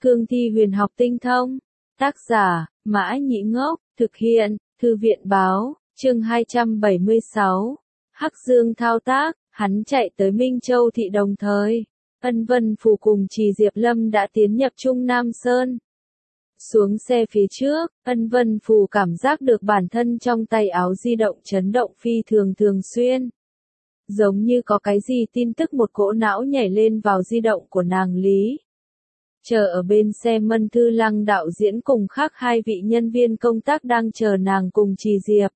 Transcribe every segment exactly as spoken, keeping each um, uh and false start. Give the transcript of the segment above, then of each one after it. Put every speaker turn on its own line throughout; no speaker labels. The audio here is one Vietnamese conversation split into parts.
Cương thi huyền học tinh thông. Tác giả, Mã Nhĩ Ngốc, thực hiện, Thư viện báo, chương hai trăm bảy mươi sáu. Hắc Dương thao tác, hắn chạy tới Minh Châu thị đồng thời. Ân Vân Phủ cùng Trì Diệp Lâm đã tiến nhập Trung Nam Sơn. Xuống xe phía trước, Ân Vân Phủ cảm giác được bản thân trong tay áo di động chấn động phi thường thường xuyên. Giống như có cái gì tin tức một cỗ não nhảy lên vào di động của nàng Lý. Chờ ở bên xe Mân Thư Lăng đạo diễn cùng khác hai vị nhân viên công tác đang chờ nàng cùng Trì Diệp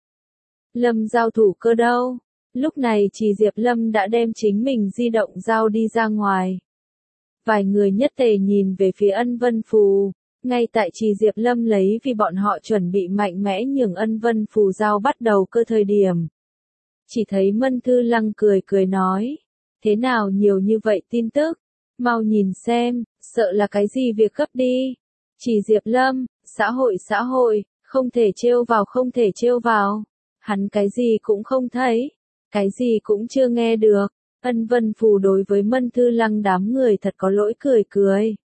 Lâm giao thủ cơ đâu. Lúc này Trì Diệp Lâm đã đem chính mình di động giao đi ra ngoài. Vài người nhất tề nhìn về phía Ân Vân Phù. Ngay tại Trì Diệp Lâm lấy vì bọn họ chuẩn bị mạnh mẽ nhường Ân Vân Phù giao bắt đầu cơ thời điểm. Chỉ thấy Mân Thư Lăng cười cười nói. Thế nào nhiều như vậy tin tức? Mau nhìn xem, sợ là cái gì việc gấp đi. Trì Diệp Lâm, xã hội xã hội, không thể trêu vào không thể trêu vào. Hắn cái gì cũng không thấy, cái gì cũng chưa nghe được. Ân Vân Phù đối với Mân Thư Lăng đám người thật có lỗi cười cười.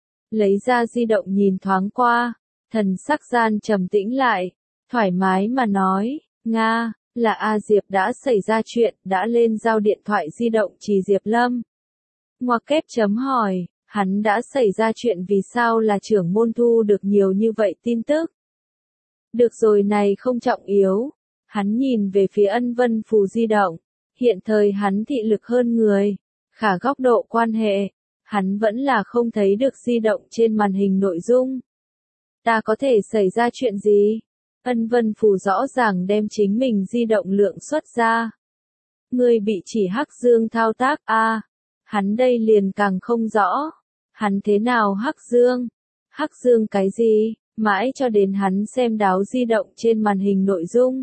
Lấy ra di động nhìn thoáng qua, thần sắc gian trầm tĩnh lại, thoải mái mà nói, Nga, là A Diệp đã xảy ra chuyện, đã lên giao điện thoại di động Trì Diệp Lâm. Ngoặc kép chấm hỏi, hắn đã xảy ra chuyện vì sao là trưởng môn thu được nhiều như vậy tin tức. Được rồi này không trọng yếu. Hắn nhìn về phía Ân Vân Phù di động. Hiện thời hắn thị lực hơn người. Khả góc độ quan hệ, hắn vẫn là không thấy được di động trên màn hình nội dung. Ta có thể xảy ra chuyện gì? Ân Vân Phù rõ ràng đem chính mình di động lượng xuất ra. Người bị chỉ Hắc Dương thao tác a à, hắn đây liền càng không rõ. Hắn thế nào Hắc Dương? Hắc Dương cái gì? Mãi cho đến hắn xem đáo di động trên màn hình nội dung.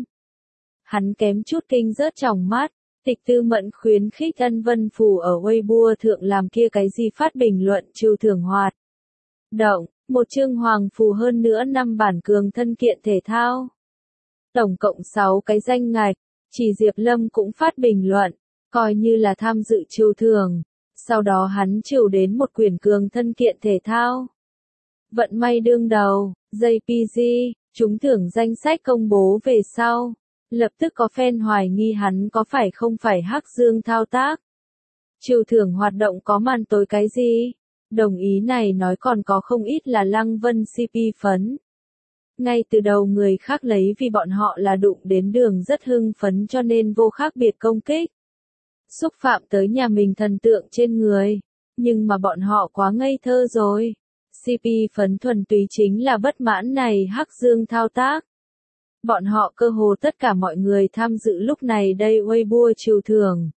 Hắn kém chút kinh rớt tròng mắt. Tịch Tư Mẫn khuyến khích Ân Vân Phù ở Weibo thượng làm kia cái gì phát bình luận trừu thưởng hoạt động, một chương hoàng phù hơn nữa năm bản cường thân kiện thể thao. Tổng cộng sáu cái danh ngạch, Trì Diệp Lâm cũng phát bình luận, coi như là tham dự trừu thưởng. Sau đó hắn trừu đến một quyển cường thân kiện thể thao. Vận may đương đầu, gi pê giê, trúng thưởng danh sách công bố về sau. Lập tức có fan hoài nghi hắn có phải không phải Hắc Dương thao tác. Trừu thưởng hoạt động có màn tối cái gì? Đồng ý này nói còn có không ít là Lăng Vân xê pê phấn. Ngay từ đầu người khác lấy vì bọn họ là đụng đến đường rất hưng phấn cho nên vô khác biệt công kích. Xúc phạm tới nhà mình thần tượng trên người. Nhưng mà bọn họ quá ngây thơ rồi. xê pê phấn thuần túy chính là bất mãn này Hắc Dương thao tác. Bọn họ cơ hồ tất cả mọi người tham dự lúc này đây Weibo trừu thưởng.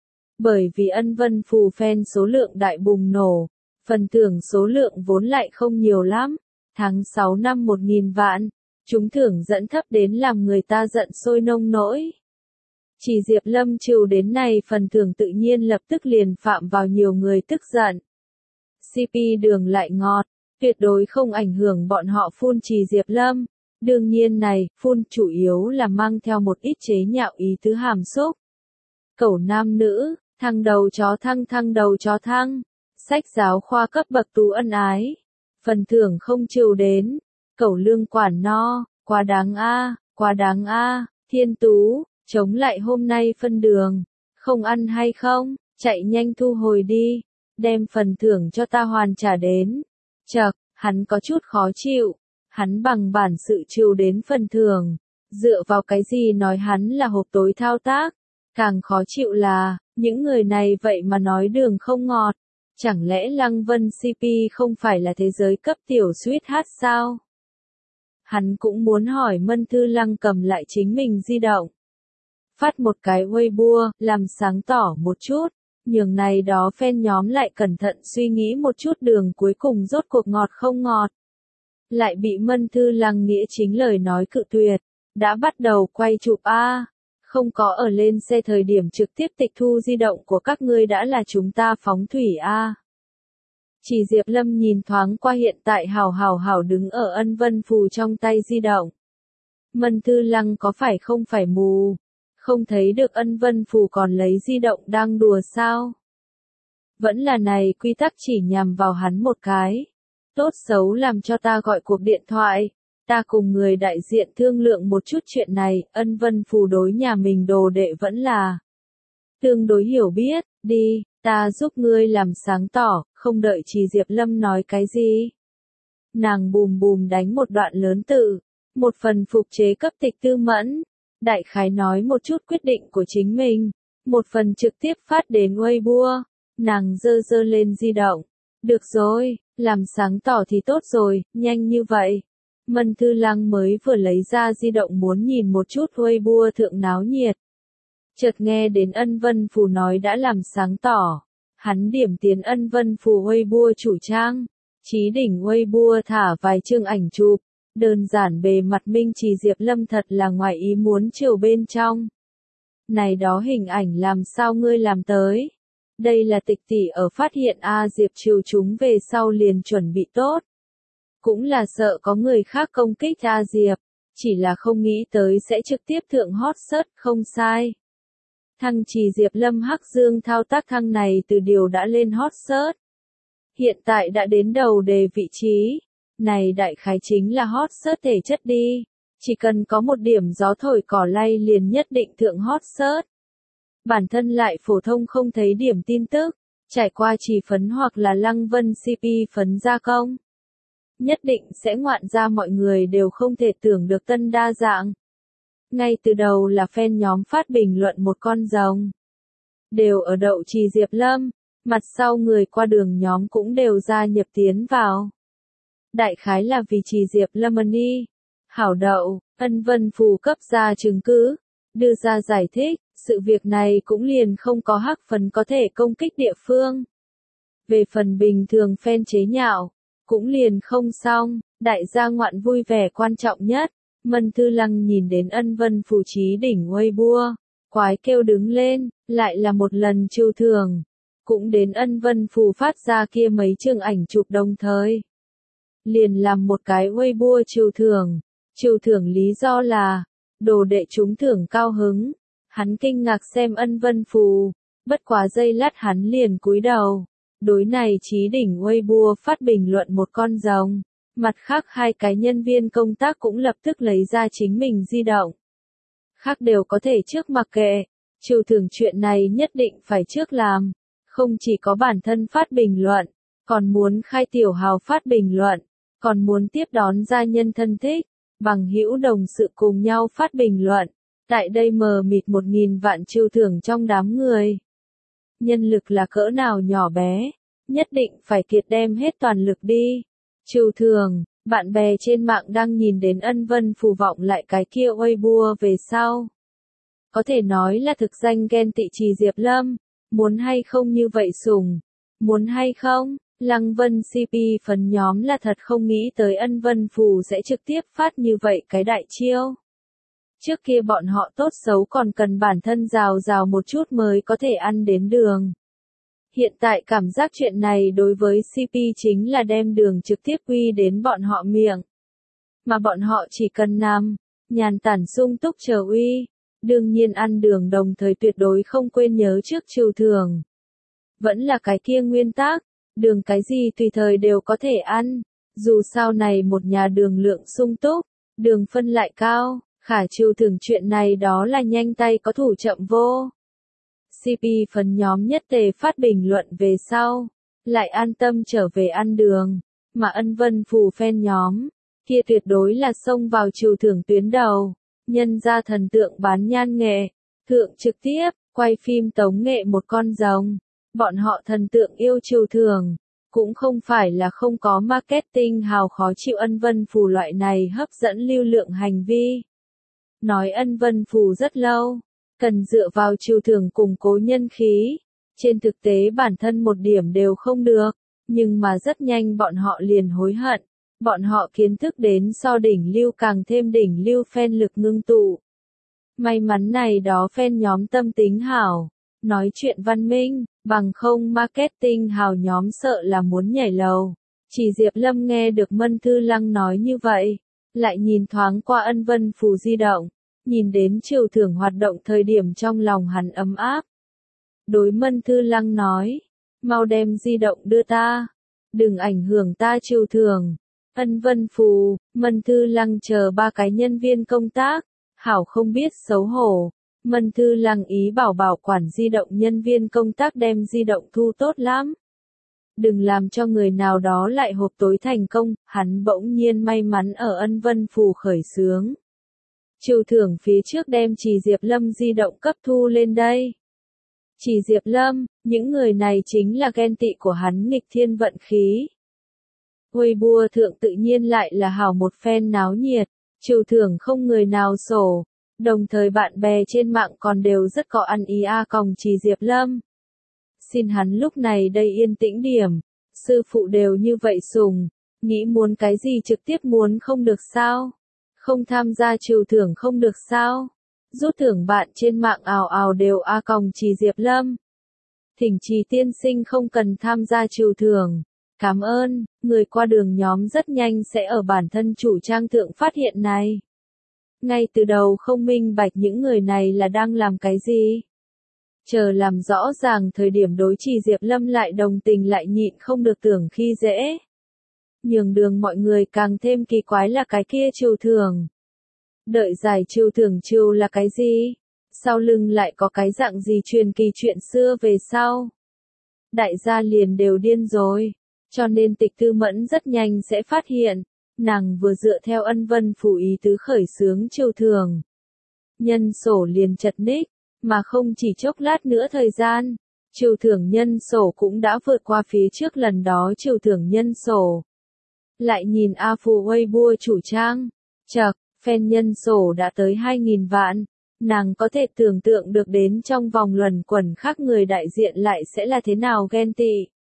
Bởi vì Ân Vân Phù fan số lượng đại bùng nổ, phần thưởng số lượng vốn lại không nhiều lắm. Tháng sáu năm một nghìn vạn, trúng thưởng dẫn thấp đến làm người ta giận sôi nông nỗi. Chỉ Diệp Lâm trừu đến này phần thưởng tự nhiên lập tức liền phạm vào nhiều người tức giận. xê pê đường lại ngọt, tuyệt đối không ảnh hưởng bọn họ phun Trì Diệp Lâm. Đương nhiên này, phun chủ yếu là mang theo một ít chế nhạo ý tứ hàm xúc. Cẩu nam nữ, thăng đầu chó thăng thăng đầu chó thăng. Sách giáo khoa cấp bậc tú ân ái. Phần thưởng không trừu đến. Cẩu lương quản no, quá đáng a, quá đáng a. Thiên Tú, chống lại hôm nay phân đường. Không ăn hay không, chạy nhanh thu hồi đi. Đem phần thưởng cho ta hoàn trả đến. Chậc, hắn có chút khó chịu. Hắn bằng bản sự trừu đến phần thưởng, dựa vào cái gì nói hắn là hộp tối thao tác. Càng khó chịu là, những người này vậy mà nói đường không ngọt. Chẳng lẽ Lăng Vân xê pê không phải là thế giới cấp tiểu sweetheart sao? Hắn cũng muốn hỏi Mân Thư Lăng cầm lại chính mình di động. Phát một cái Weibo, làm sáng tỏ một chút, nhường này đó fan nhóm lại cẩn thận suy nghĩ một chút đường cuối cùng rốt cuộc ngọt không ngọt. Lại bị Mân Thư Lăng nghĩa chính lời nói cự tuyệt, đã bắt đầu quay chụp a, không có ở lên xe thời điểm trực tiếp tịch thu di động của các ngươi đã là chúng ta phóng thủy a. Chỉ Diệp Lâm nhìn thoáng qua hiện tại hào hào hào đứng ở Ân Vân Phù trong tay di động. Mân Thư Lăng có phải không phải mù, không thấy được Ân Vân Phù còn lấy di động đang đùa sao? Vẫn là này quy tắc chỉ nhằm vào hắn một cái. tốt xấu làm cho ta gọi cuộc điện thoại. Ta cùng người đại diện thương lượng một chút chuyện này, Ân Vân Phù đối nhà mình đồ đệ vẫn là tương đối hiểu biết, đi, ta giúp ngươi làm sáng tỏ, không đợi Trì Diệp Lâm nói cái gì. Nàng bùm bùm đánh một đoạn lớn tự, một phần phục chế cấp tịch Tư Mẫn, đại khái nói một chút quyết định của chính mình, một phần trực tiếp phát đến Weibo, nàng dơ dơ lên di động. Được rồi, làm sáng tỏ thì tốt rồi, nhanh như vậy. Mân Thư Lăng mới vừa lấy ra di động muốn nhìn một chút Weibo thượng náo nhiệt. Chợt nghe đến Ân Vân Phù nói đã làm sáng tỏ. Hắn điểm tiến Ân Vân Phù Weibo chủ trang. Chí đỉnh Weibo thả vài chương ảnh chụp. Đơn giản bề mặt minh Trì Diệp Lâm thật là ngoài ý muốn chiều bên trong. Này đó hình ảnh làm sao ngươi làm tới? Đây là tịch tỷ ở phát hiện A Diệp chiều chúng về sau liền chuẩn bị tốt. Cũng là sợ có người khác công kích A Diệp, chỉ là không nghĩ tới sẽ trực tiếp thượng hot search, không sai. Thăng Trì Diệp Lâm Hắc Dương thao tác thăng này từ điều đã lên hot search. Hiện tại đã đến đầu đề vị trí. Này đại khái chính là hot search thể chất đi. Chỉ cần có một điểm gió thổi cỏ lay liền nhất định thượng hot search. Bản thân lại phổ thông không thấy điểm tin tức, trải qua Trì phấn hoặc là Lăng Vân xê pê phấn gia công. Nhất định sẽ ngoạn ra mọi người đều không thể tưởng được tân đa dạng. Ngay từ đầu là fan nhóm phát bình luận một con rồng. Đều ở đậu Trì Diệp Lâm, mặt sau người qua đường nhóm cũng đều gia nhập tiến vào. Đại khái là vì Trì Diệp Lâm Money. Hảo đậu, Ân Vân Phù cấp ra chứng cứ, đưa ra giải thích, sự việc này cũng liền không có hắc phần có thể công kích địa phương. Về phần bình thường fan chế nhạo, cũng liền không xong, đại gia ngoạn vui vẻ quan trọng nhất. Mân Thư Lăng nhìn đến Ân Vân Phù chí đỉnh Weibo, quái kêu đứng lên, lại là một lần trừu thưởng. Cũng đến Ân Vân Phù phát ra kia mấy chương ảnh chụp đồng thời. Liền làm một cái Weibo trừu thưởng, trừu thưởng lý do là, đồ đệ trúng thưởng cao hứng. Hắn kinh ngạc xem Ân Vân Phù, bất quá giây lát hắn liền cúi đầu. Đối này chí đỉnh Weibo phát bình luận một con rồng. Mặt khác hai cái nhân viên công tác cũng lập tức lấy ra chính mình di động. Khác đều có thể trước mặc kệ. Trừu thưởng chuyện này nhất định phải trước làm. Không chỉ có bản thân phát bình luận, còn muốn khai tiểu hào phát bình luận, còn muốn tiếp đón gia nhân thân thích, bằng hữu đồng sự cùng nhau phát bình luận. Tại đây mờ mịt một nghìn vạn trừu thưởng trong đám người. Nhân lực là cỡ nào nhỏ bé, nhất định phải kiệt đem hết toàn lực đi. Trừu thưởng, bạn bè trên mạng đang nhìn đến Ân Vân Phù vọng lại cái kia Weibo về sau. Có thể nói là thực danh ghen tị Trì Diệp Lâm, muốn hay không như vậy sủng, muốn hay không, Lăng Vân xê pê phấn nhóm là thật không nghĩ tới Ân Vân Phù sẽ trực tiếp phát như vậy cái đại chiêu. Trước kia bọn họ tốt xấu còn cần bản thân rào rào một chút mới có thể ăn đến đường. Hiện tại cảm giác chuyện này đối với xê pê chính là đem đường trực tiếp quy đến bọn họ miệng. Mà bọn họ chỉ cần nằm, nhàn tản sung túc chờ uy. Đương nhiên ăn đường đồng thời tuyệt đối không quên nhớ trước trừu thưởng. Vẫn là cái kia nguyên tắc, đường cái gì tùy thời đều có thể ăn. Dù sao này một nhà đường lượng sung túc, đường phân lại cao, khả trừu thưởng chuyện này đó là nhanh tay có thủ chậm vô. xê pê phần nhóm nhất tề phát bình luận về sau, lại an tâm trở về ăn đường, mà Ân Vân Phù fan nhóm, kia tuyệt đối là xông vào trừu thưởng tuyến đầu, nhân ra thần tượng bán nhan nghệ, thượng trực tiếp, quay phim tống nghệ một con rồng, bọn họ thần tượng yêu trừu thưởng, cũng không phải là không có marketing hào khó chịu Ân Vân Phù loại này hấp dẫn lưu lượng hành vi. Nói Ân Vân Phù rất lâu. Cần dựa vào trừu thưởng củng cố nhân khí. Trên thực tế bản thân một điểm đều không được, nhưng mà rất nhanh bọn họ liền hối hận. Bọn họ kiến thức đến so đỉnh lưu càng thêm đỉnh lưu fan lực ngưng tụ. May mắn này đó fan nhóm tâm tính hảo, nói chuyện văn minh, bằng không marketing hào nhóm sợ là muốn nhảy lầu. Chỉ Diệp Lâm nghe được Mân Thư Lăng nói như vậy, lại nhìn thoáng qua Ân Vân Phù di động. Nhìn đến trừu thưởng hoạt động thời điểm trong lòng hắn ấm áp. Đối Mân Thư Lăng nói, mau đem di động đưa ta. đừng ảnh hưởng ta trừ thường. Ân Vân Phù, Mân Thư Lăng chờ ba cái nhân viên công tác, hảo không biết xấu hổ. Mân Thư Lăng ý bảo bảo quản di động nhân viên công tác đem di động thu tốt lắm. Đừng làm cho người nào đó lại hộp tối thành công, hắn bỗng nhiên may mắn ở Ân Vân Phù khởi xướng. Trừ thưởng phía trước đem Trì Diệp Lâm di động cấp thu lên đây. Trì Diệp Lâm, những người này chính là ghen tị của hắn nghịch thiên vận khí. Weibo thượng tự nhiên lại là hảo một phen náo nhiệt, trừ thưởng không người nào sổ, đồng thời bạn bè trên mạng còn đều rất có ăn ý a còng Trì Diệp Lâm. Xin hắn lúc này đây yên tĩnh điểm, sư phụ đều như vậy sùng, nghĩ muốn cái gì trực tiếp muốn không được sao? Không tham gia trừ thưởng không được sao? Rút thưởng bạn trên mạng ào ào đều a còng Trì Diệp Lâm. Thỉnh Trì tiên sinh không cần tham gia trừ thưởng. Cảm ơn, người qua đường nhóm rất nhanh sẽ ở bản thân chủ trang thượng phát hiện này. Ngay từ đầu không minh bạch những người này là đang làm cái gì. Chờ làm rõ ràng thời điểm đối Trì Diệp Lâm lại đồng tình lại nhịn không được tưởng khi dễ. Nhường đường mọi người càng thêm kỳ quái là cái kia trừ thưởng. Đợi giải trừ thưởng trừ là cái gì? Sau lưng lại có cái dạng gì truyền kỳ chuyện xưa về sau? Đại gia liền đều điên rồi. Cho nên Tịch Tư Mẫn rất nhanh sẽ phát hiện, nàng vừa dựa theo Ân Vân Phù ý tứ khởi xướng trừ thưởng. Nhân sổ liền chật ních, mà không chỉ chốc lát nữa thời gian, trừ thưởng nhân sổ cũng đã vượt qua phía trước lần đó trừ thưởng nhân sổ. Lại nhìn A Phù Weibo chủ trang, chậc, fan nhân sổ đã tới hai nghìn vạn, nàng có thể tưởng tượng được đến trong vòng luẩn quẩn khác người đại diện lại sẽ là thế nào ghen tị.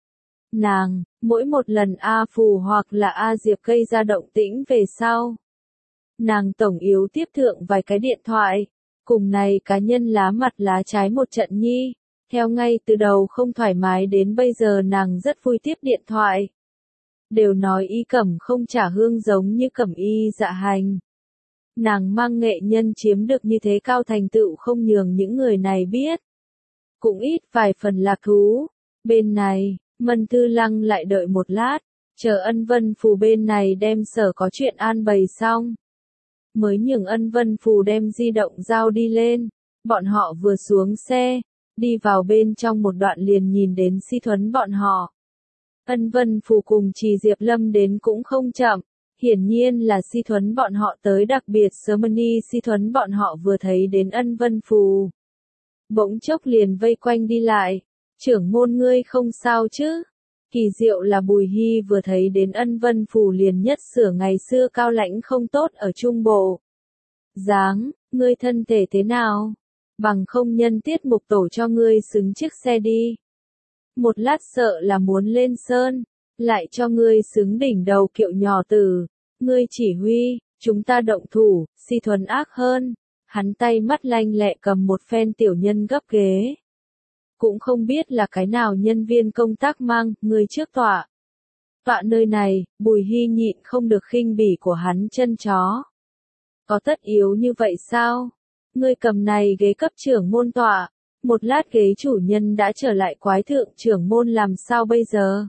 Nàng, mỗi một lần A Phù hoặc là A Diệp gây ra động tĩnh về sau. Nàng tổng yếu tiếp thượng vài cái điện thoại, cùng này cá nhân lá mặt lá trái một trận nhi, theo ngay từ đầu không thoải mái đến bây giờ nàng rất vui tiếp điện thoại. Đều nói y cẩm không trả hương giống như cẩm y dạ hành. Nàng mang nghệ nhân chiếm được như thế cao thành tựu không nhường những người này biết. Cũng ít vài phần lạc thú. Bên này, Mân Thư Lăng lại đợi một lát, chờ Ân Vân Phù bên này đem sở có chuyện an bày xong. Mới nhường Ân Vân Phù đem di động giao đi lên, bọn họ vừa xuống xe, đi vào bên trong một đoạn liền nhìn đến Si Thuấn bọn họ. Ân Vân Phù cùng Trì Diệp Lâm đến cũng không chậm, hiển nhiên là Si Thuấn bọn họ tới đặc biệt sớm ni Si Thuấn bọn họ vừa thấy đến Ân Vân Phù. Bỗng chốc liền vây quanh đi lại, trưởng môn ngươi không sao chứ? Kỳ diệu là Bùi Hy vừa thấy đến Ân Vân Phù liền nhất sửa ngày xưa cao lãnh không tốt ở Trung Bộ. Dáng, ngươi thân thể thế nào? Bằng không nhân tiết mục tổ cho ngươi xứng chiếc xe đi. Một lát sợ là muốn lên sơn, lại cho ngươi xứng đỉnh đầu kiệu nhỏ tử. Ngươi chỉ huy, chúng ta động thủ, Si Thuấn ác hơn. Hắn tay mắt lanh lẹ cầm một phen tiểu nhân gấp ghế. Cũng không biết là cái nào nhân viên công tác mang, người trước tọa. Tọa nơi này, Bùi Hy nhịn không được khinh bỉ của hắn chân chó. Có tất yếu như vậy sao? Ngươi cầm này ghế cấp trưởng môn tọa, một lát ghế chủ nhân đã trở lại quái thượng trưởng môn làm sao bây giờ?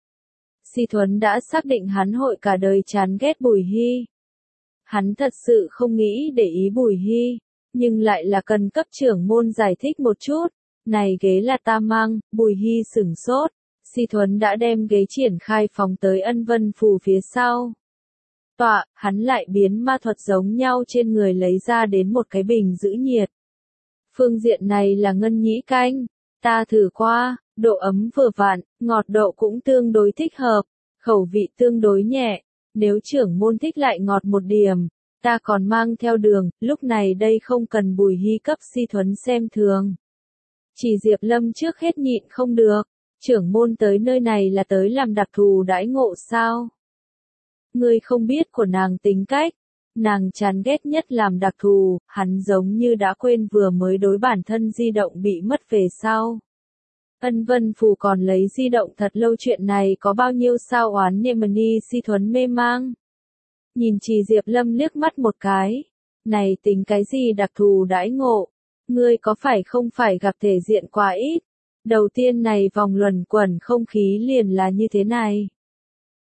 Si Thuấn đã xác định hắn hội cả đời chán ghét Bùi Hy. Hắn thật sự không nghĩ để ý Bùi Hy, nhưng lại là cần cấp trưởng môn giải thích một chút. Này ghế là ta mang, Bùi Hy sửng sốt, Si Thuấn đã đem ghế triển khai phóng tới Ân Vân Phù phía sau. Tọa, hắn lại biến ma thuật giống nhau trên người lấy ra đến một cái bình giữ nhiệt. Phương diện này là ngân nhĩ canh, ta thử qua, độ ấm vừa vặn, ngọt độ cũng tương đối thích hợp, khẩu vị tương đối nhẹ, nếu trưởng môn thích lại ngọt một điểm, ta còn mang theo đường, lúc này đây không cần Bùi Hy cấp Si Thuấn xem thường. Chỉ Diệp Lâm trước hết nhịn không được, trưởng môn tới nơi này là tới làm đặc thù đãi ngộ sao? Ngươi không biết của nàng tính cách, nàng chán ghét nhất làm đặc thù, hắn giống như đã quên vừa mới đối bản thân di động bị mất về sau. Ân Vân Phù còn lấy di động thật lâu chuyện này có bao nhiêu sao oán niệm ni Si Thuấn mê mang. Nhìn Trì Diệp Lâm liếc mắt một cái, này tính cái gì đặc thù đãi ngộ? Ngươi có phải không phải gặp thể diện quá ít? Đầu tiên này vòng luẩn quẩn không khí liền là như thế này.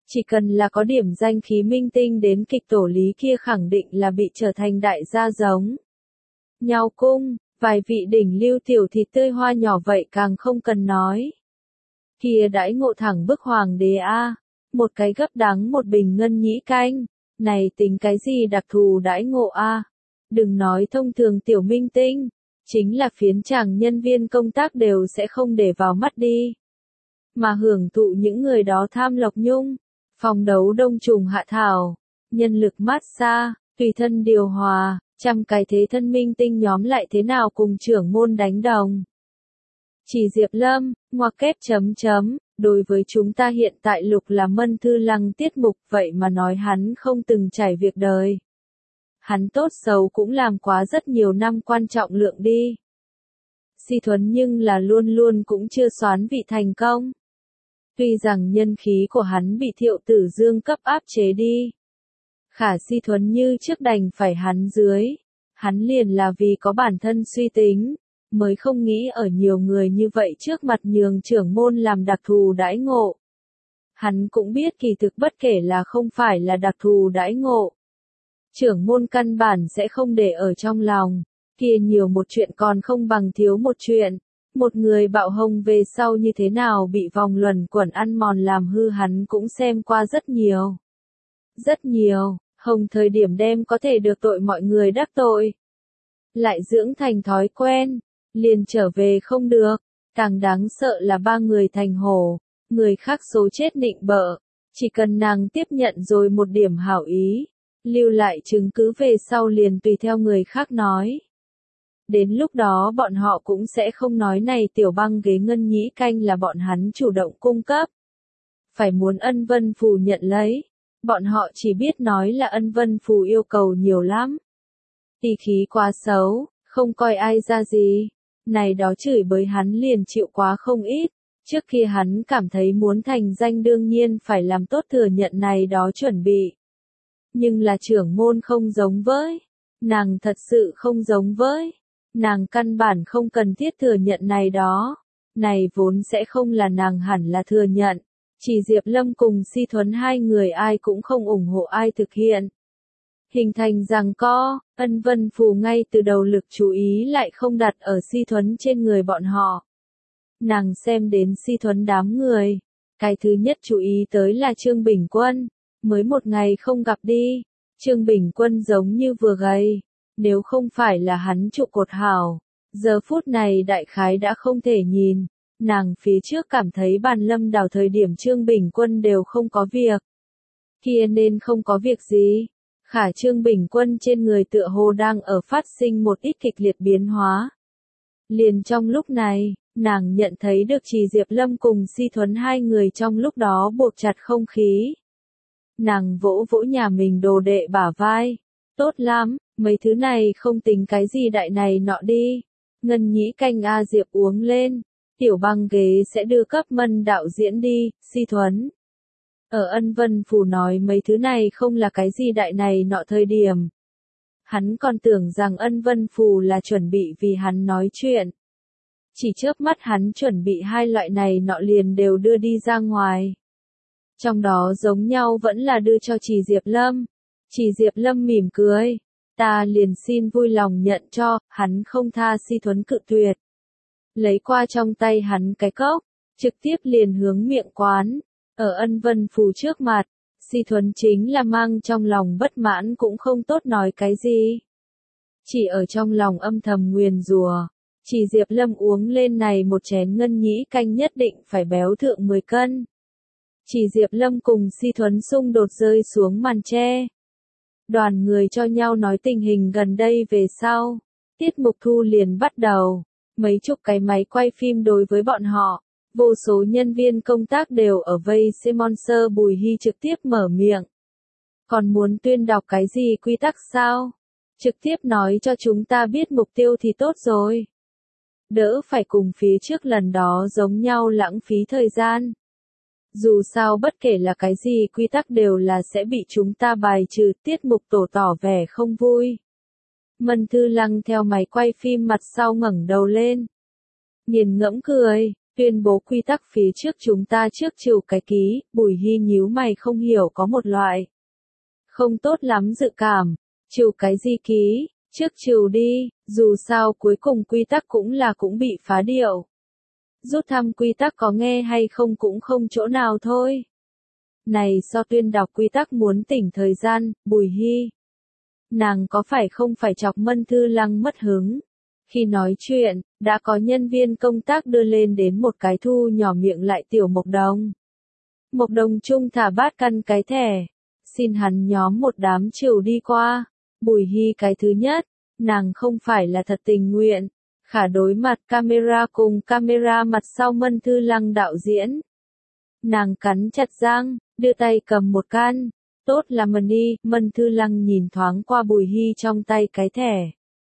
Chỉ cần là có điểm danh khí minh tinh đến kịch tổ lý kia khẳng định là bị trở thành đại gia giống nhau cung, vài vị đỉnh lưu tiểu thịt tươi hoa nhỏ vậy càng không cần nói. Kia đãi ngộ thẳng bức hoàng đế a, một cái gấp đắng một bình ngân nhĩ canh, này tính cái gì đặc thù đãi ngộ a? Đừng nói thông thường tiểu minh tinh, chính là phiến chàng nhân viên công tác đều sẽ không để vào mắt đi. Mà hưởng thụ những người đó tham lộc nhung, phòng đấu đông trùng hạ thảo, nhân lực massage, tùy thân điều hòa, trăm cái thế thân minh tinh nhóm lại thế nào cùng trưởng môn đánh đồng. Chỉ Diệp Lâm, ngoặc kép chấm chấm, đối với chúng ta hiện tại lục là Mân Thư Lăng tiết mục vậy mà nói hắn không từng trải việc đời. Hắn tốt xấu cũng làm quá rất nhiều năm quan trọng lượng đi. Si Thuấn nhưng là luôn luôn cũng chưa soán vị thành công. Tuy rằng nhân khí của hắn bị Thiệu Tử Dương cấp áp chế đi. Khả Si Thuấn như trước đành phải hắn dưới. Hắn liền là vì có bản thân suy tính, mới không nghĩ ở nhiều người như vậy trước mặt nhường trưởng môn làm đặc thù đãi ngộ. Hắn cũng biết kỳ thực bất kể là không phải là đặc thù đãi ngộ. Trưởng môn căn bản sẽ không để ở trong lòng, kia nhiều một chuyện còn không bằng thiếu một chuyện. Một người bạo hồng về sau như thế nào bị vòng luẩn quẩn ăn mòn làm hư hắn cũng xem qua rất nhiều. Rất nhiều, hồng thời điểm đem có thể được tội mọi người đắc tội. Lại dưỡng thành thói quen, liền trở về không được, càng đáng sợ là ba người thành hổ, người khác số chết nịnh bợ, chỉ cần nàng tiếp nhận rồi một điểm hảo ý, lưu lại chứng cứ về sau liền tùy theo người khác nói. Đến lúc đó bọn họ cũng sẽ không nói này tiểu băng ghế ngân nhĩ canh là bọn hắn chủ động cung cấp. Phải muốn Ân Vân Phù nhận lấy, bọn họ chỉ biết nói là Ân Vân Phù yêu cầu nhiều lắm. Tỉ khí quá xấu, không coi ai ra gì. Này đó chửi bới hắn liền chịu quá không ít. Trước khi hắn cảm thấy muốn thành danh đương nhiên phải làm tốt thừa nhận này đó chuẩn bị. Nhưng là trưởng môn không giống với. Nàng thật sự không giống với. Nàng căn bản không cần thiết thừa nhận này đó. Này vốn sẽ không là nàng hẳn là thừa nhận. Chỉ Diệp Lâm cùng Si Thuấn hai người ai cũng không ủng hộ ai thực hiện. Hình thành rằng co, Ân Vân Phù ngay từ đầu lực chú ý lại không đặt ở Si Thuấn trên người bọn họ. Nàng xem đến Si Thuấn đám người. Cái thứ nhất chú ý tới là Trương Bình Quân. Mới một ngày không gặp đi. Trương Bình Quân giống như vừa gầy. Nếu không phải là hắn trụ cột hảo. Giờ phút này đại khái đã không thể nhìn. Nàng phía trước cảm thấy bàn lâm đảo thời điểm Trương Bình Quân đều không có việc. Kia nên không có việc gì. Khả Trương Bình Quân trên người tựa hồ đang ở phát sinh một ít kịch liệt biến hóa. Liền trong lúc này, nàng nhận thấy được Trì Diệp Lâm cùng Si Thuấn hai người trong lúc đó buộc chặt không khí. Nàng vỗ vỗ nhà mình đồ đệ bả vai. Tốt lắm, mấy thứ này không tính cái gì đại này nọ đi. Ngân nhĩ canh A Diệp uống lên. Tiểu băng ghế sẽ đưa cấp Mân đạo diễn đi, Si Thuấn. Ở Ân Vân Phù nói mấy thứ này không là cái gì đại này nọ thời điểm. Hắn còn tưởng rằng Ân Vân Phù là chuẩn bị vì hắn nói chuyện. Chỉ chớp mắt hắn chuẩn bị hai loại này nọ liền đều đưa đi ra ngoài. Trong đó giống nhau vẫn là đưa cho Trì Diệp Lâm. Trì Diệp Lâm mỉm cười. Ta liền xin vui lòng nhận cho, hắn không tha Si Thuấn cự tuyệt. Lấy qua trong tay hắn cái cốc, trực tiếp liền hướng miệng quán. Ở Ân Vân Phù trước mặt, Si Thuấn chính là mang trong lòng bất mãn cũng không tốt nói cái gì. Chỉ ở trong lòng âm thầm nguyền rủa. Chỉ Diệp Lâm uống lên này một chén ngân nhĩ canh nhất định phải béo thượng mười cân. Chỉ Diệp Lâm cùng Si Thuấn xung đột rơi xuống màn tre. Đoàn người cho nhau nói tình hình gần đây về sau. Tiết mục thu liền bắt đầu. Mấy chục cái máy quay phim đối với bọn họ. Vô số nhân viên công tác đều ở vây sponsor Bùi Hy trực tiếp mở miệng. Còn muốn tuyên đọc cái gì quy tắc sao? Trực tiếp nói cho chúng ta biết mục tiêu thì tốt rồi. Đỡ phải cùng phía trước lần đó giống nhau lãng phí thời gian. Dù sao bất kể là cái gì quy tắc đều là sẽ bị chúng ta bài trừ, tiết mục tổ tỏ vẻ không vui. Mân Thư Lăng theo máy quay phim mặt sau ngẩng đầu lên. Nghiền ngẫm cười. Tuyên bố quy tắc phía trước chúng ta trước trừ cái ký, Bùi Hy nhíu mày không hiểu có một loại. Không tốt lắm dự cảm, trừ cái gì ký, trước trừ đi, dù sao cuối cùng quy tắc cũng là cũng bị phá điệu. Rút thăm quy tắc có nghe hay không cũng không chỗ nào thôi. Này so tuyên đọc quy tắc muốn tỉnh thời gian, Bùi Hy. Nàng có phải không phải chọc Mân Thư Lăng mất hứng. Khi nói chuyện, đã có nhân viên công tác đưa lên đến một cái thu nhỏ miệng lại tiểu Mộc Đồng. Mộc Đồng trung thả bát căn cái thẻ. Xin hắn nhóm một đám chiều đi qua. Bùi Hy cái thứ nhất, nàng không phải là thật tình nguyện. Khả đối mặt camera cùng camera mặt sau Mân Thư Lăng đạo diễn. Nàng cắn chặt răng, đưa tay cầm một can. Tốt là money, Mân Thư Lăng nhìn thoáng qua Bùi Hy trong tay cái thẻ.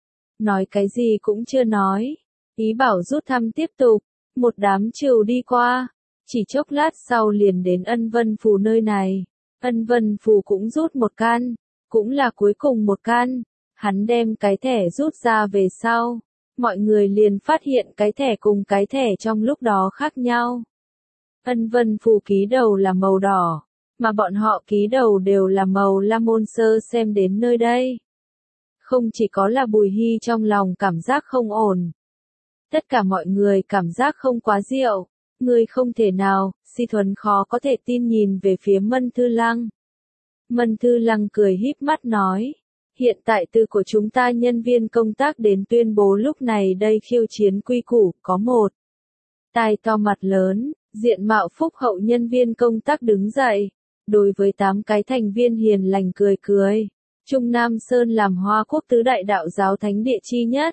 Nói cái gì cũng chưa nói. Ý bảo rút thăm tiếp tục. Một đám chiều đi qua. Chỉ chốc lát sau liền đến Ân Vân Phù nơi này. Ân Vân Phù cũng rút một can. Cũng là cuối cùng một can. Hắn đem cái thẻ rút ra về sau. Mọi người liền phát hiện cái thẻ cùng cái thẻ trong lúc đó khác nhau. Ân Vân Phù ký đầu là màu đỏ. Mà bọn họ ký đầu đều là màu lemon sơ xem đến nơi đây. Không chỉ có là Bùi Hy trong lòng cảm giác không ổn. Tất cả mọi người cảm giác không quá diệu. Người không thể nào, Si Thuấn khó có thể tin nhìn về phía Mân Thư Lăng. Mân Thư Lăng cười híp mắt nói. Hiện tại từ của chúng ta nhân viên công tác đến tuyên bố lúc này đây khiêu chiến quy củ, có một. Tai to mặt lớn, diện mạo phúc hậu nhân viên công tác đứng dậy. Đối với tám cái thành viên hiền lành cười cười. Trung Nam Sơn làm Hoa Quốc tứ đại đạo giáo thánh địa chi nhất.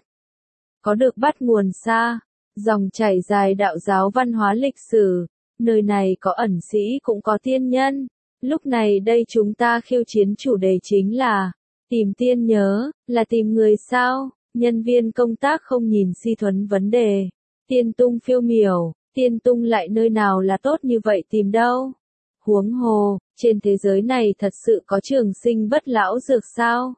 Có được bắt nguồn xa, dòng chảy dài đạo giáo văn hóa lịch sử. Nơi này có ẩn sĩ cũng có tiên nhân. Lúc này đây chúng ta khiêu chiến chủ đề chính là tìm tiên nhớ, là tìm người sao? Nhân viên công tác không nhìn Si Thuấn vấn đề. Tiên tung phiêu miểu, tiên tung lại nơi nào là tốt như vậy tìm đâu? Huống hồ, trên thế giới này thật sự có trường sinh bất lão dược sao?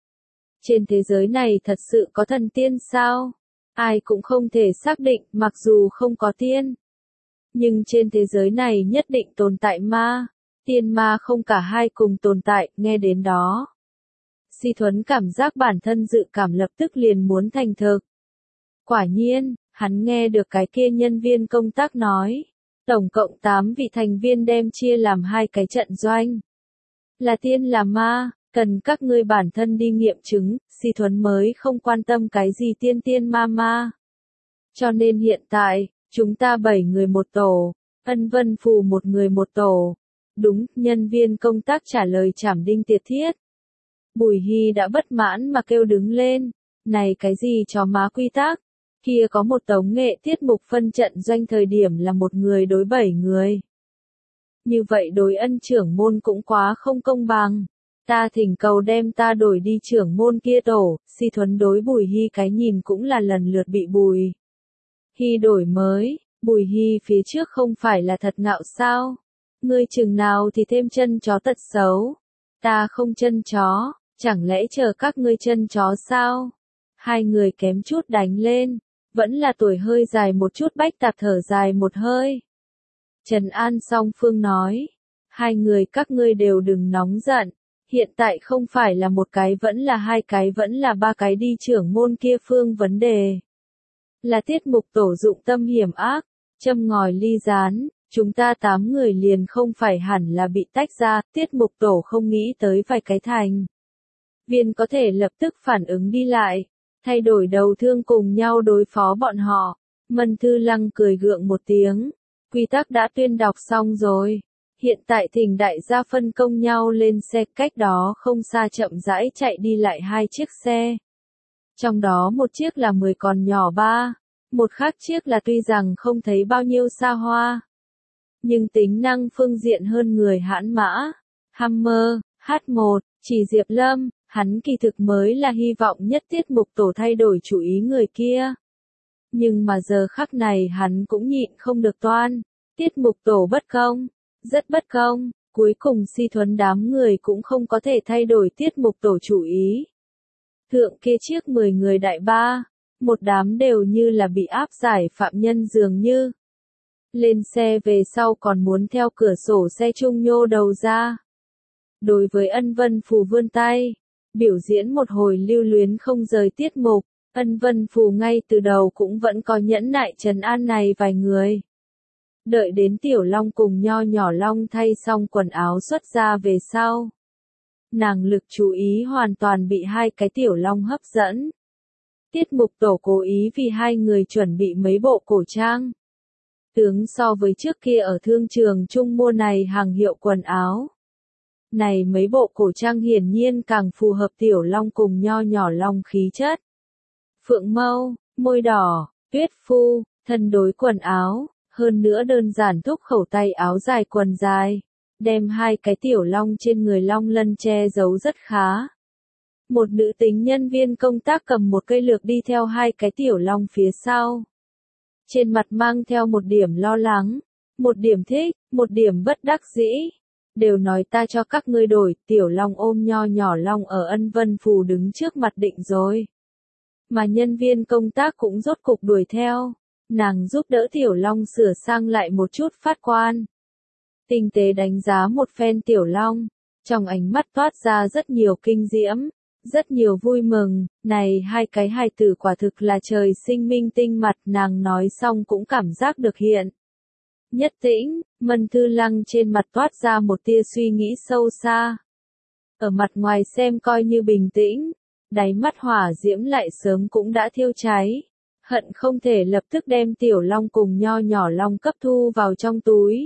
Trên thế giới này thật sự có thần tiên sao? Ai cũng không thể xác định, mặc dù không có tiên. Nhưng trên thế giới này nhất định tồn tại ma. Tiên ma không cả hai cùng tồn tại, nghe đến đó. Si Thuấn cảm giác bản thân dự cảm lập tức liền muốn thành thực. Quả nhiên, hắn nghe được cái kia nhân viên công tác nói. Tổng cộng tám vị thành viên đem chia làm hai cái trận doanh. Là tiên là ma, cần các ngươi bản thân đi nghiệm chứng, Si Thuấn mới không quan tâm cái gì tiên tiên ma ma. Cho nên hiện tại, chúng ta bảy người một tổ, Ân Vân Phù một người một tổ. Đúng, nhân viên công tác trả lời chảm đinh tiệt thiết. Bùi Hy đã bất mãn mà kêu đứng lên. Này cái gì chó má quy tắc? Kia có một tống nghệ tiết mục phân trận doanh thời điểm là một người đối bảy người. Như vậy đối Ân trưởng môn cũng quá không công bằng. Ta thỉnh cầu đem ta đổi đi trưởng môn kia tổ. Si Thuấn đối Bùi Hy cái nhìn cũng là lần lượt bị Bùi Hy đổi mới. Bùi Hy phía trước không phải là thật ngạo sao? Ngươi chừng nào thì thêm chân chó tật xấu. Ta không chân chó, chẳng lẽ chờ các ngươi chân chó sao? Hai người kém chút đánh lên. Vẫn là tuổi hơi dài một chút Bách Tạp thở dài một hơi. Trần An song phương nói. Hai người các ngươi đều đừng nóng giận. Hiện tại không phải là một cái vẫn là hai cái vẫn là ba cái đi trưởng môn kia phương vấn đề. Là tiết mục tổ dụng tâm hiểm ác, châm ngòi ly gián. Chúng ta tám người liền không phải hẳn là bị tách ra, tiết mục tổ không nghĩ tới vài cái thành viên có thể lập tức phản ứng đi lại, thay đổi đầu thương cùng nhau đối phó bọn họ. Mân Thư Lăng cười gượng một tiếng, quy tắc đã tuyên đọc xong rồi, hiện tại thỉnh đại gia phân công nhau lên xe, cách đó không xa chậm rãi chạy đi lại hai chiếc xe. Trong đó một chiếc là mười còn nhỏ ba, một khác chiếc là tuy rằng không thấy bao nhiêu xa hoa. Nhưng tính năng phương diện hơn người hãn mã. Hammer, hát một, chỉ Diệp Lâm, hắn kỳ thực mới là hy vọng nhất tiết mục tổ thay đổi chủ ý người kia. Nhưng mà giờ khắc này hắn cũng nhịn không được toan. Tiết mục tổ bất công, rất bất công, cuối cùng Si Thuấn đám người cũng không có thể thay đổi tiết mục tổ chủ ý. Thượng kia chiếc mười người đại ba, một đám đều như là bị áp giải phạm nhân dường như. Lên xe về sau còn muốn theo cửa sổ xe chung nhô đầu ra. Đối với Ân Vân Phù vươn tay, biểu diễn một hồi lưu luyến không rời tiết mục, Ân Vân Phù ngay từ đầu cũng vẫn có nhẫn nại trấn an này vài người. Đợi đến Tiểu Long cùng Nho Nhỏ Long thay xong quần áo xuất ra về sau. Nàng lực chú ý hoàn toàn bị hai cái Tiểu Long hấp dẫn. Tiết mục tổ cố ý vì hai người chuẩn bị mấy bộ cổ trang. Tướng so với trước kia ở thương trường chung mua này hàng hiệu quần áo. Này mấy bộ cổ trang hiển nhiên càng phù hợp Tiểu Long cùng Nho Nhỏ Long khí chất. Phượng mâu, môi đỏ, tuyết phu, thân đối quần áo, hơn nữa đơn giản thúc khẩu tay áo dài quần dài, đem hai cái Tiểu Long trên người long lân che giấu rất khá. Một nữ tính nhân viên công tác cầm một cây lược đi theo hai cái Tiểu Long phía sau. Trên mặt mang theo một điểm lo lắng, một điểm thích, một điểm bất đắc dĩ. Đều nói ta cho các ngươi đổi, Tiểu Long ôm Nho Nhỏ Long ở Ân Vân Phù đứng trước mặt định rồi. Mà nhân viên công tác cũng rốt cục đuổi theo, nàng giúp đỡ Tiểu Long sửa sang lại một chút phát quan. Tinh tế đánh giá một phen Tiểu Long, trong ánh mắt toát ra rất nhiều kinh diễm, rất nhiều vui mừng, này hai cái hài tử quả thực là trời sinh minh tinh mặt, nàng nói xong cũng cảm giác được hiện. Nhất tĩnh, Mân Thư Lăng trên mặt toát ra một tia suy nghĩ sâu xa. Ở mặt ngoài xem coi như bình tĩnh, đáy mắt hỏa diễm lại sớm cũng đã thiêu cháy, hận không thể lập tức đem Tiểu Long cùng Nho Nhỏ Long cấp thu vào trong túi.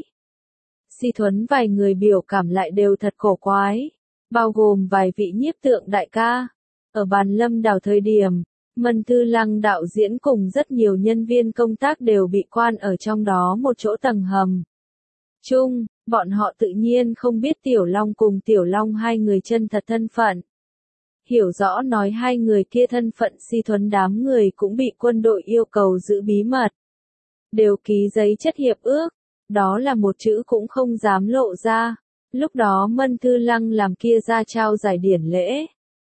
Si Thuấn vài người biểu cảm lại đều thật cổ quái, bao gồm vài vị nhiếp tượng đại ca. Ở bàn lâm đảo thời điểm, Mân Thư Lăng đạo diễn cùng rất nhiều nhân viên công tác đều bị quan ở trong đó một chỗ tầng hầm. Chung, bọn họ tự nhiên không biết Tiểu Long cùng Tiểu Long hai người chân thật thân phận. Hiểu rõ nói hai người kia thân phận Si Thuấn đám người cũng bị quân đội yêu cầu giữ bí mật. Đều ký giấy chất hiệp ước, đó là một chữ cũng không dám lộ ra. Lúc đó Mân Thư Lăng làm kia ra trao giải điển lễ.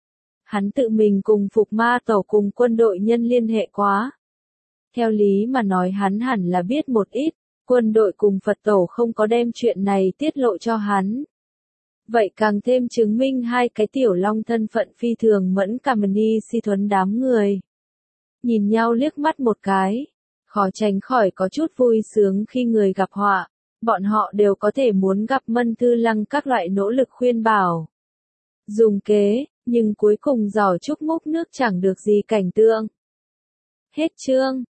Hắn tự mình cùng Phục Ma Tổ cùng quân đội nhân liên hệ quá. Theo lý mà nói hắn hẳn là biết một ít, quân đội cùng Phật Tổ không có đem chuyện này tiết lộ cho hắn. Vậy càng thêm chứng minh hai cái Tiểu Long thân phận phi thường mẫn cảm ni Si Thuấn đám người. Nhìn nhau liếc mắt một cái, khó tránh khỏi có chút vui sướng khi người gặp họa, bọn họ đều có thể muốn gặp Mân Thư Lăng các loại nỗ lực khuyên bảo. Dùng kế, nhưng cuối cùng giỏ trúc múc nước chẳng được gì cảnh tượng. Hết chương.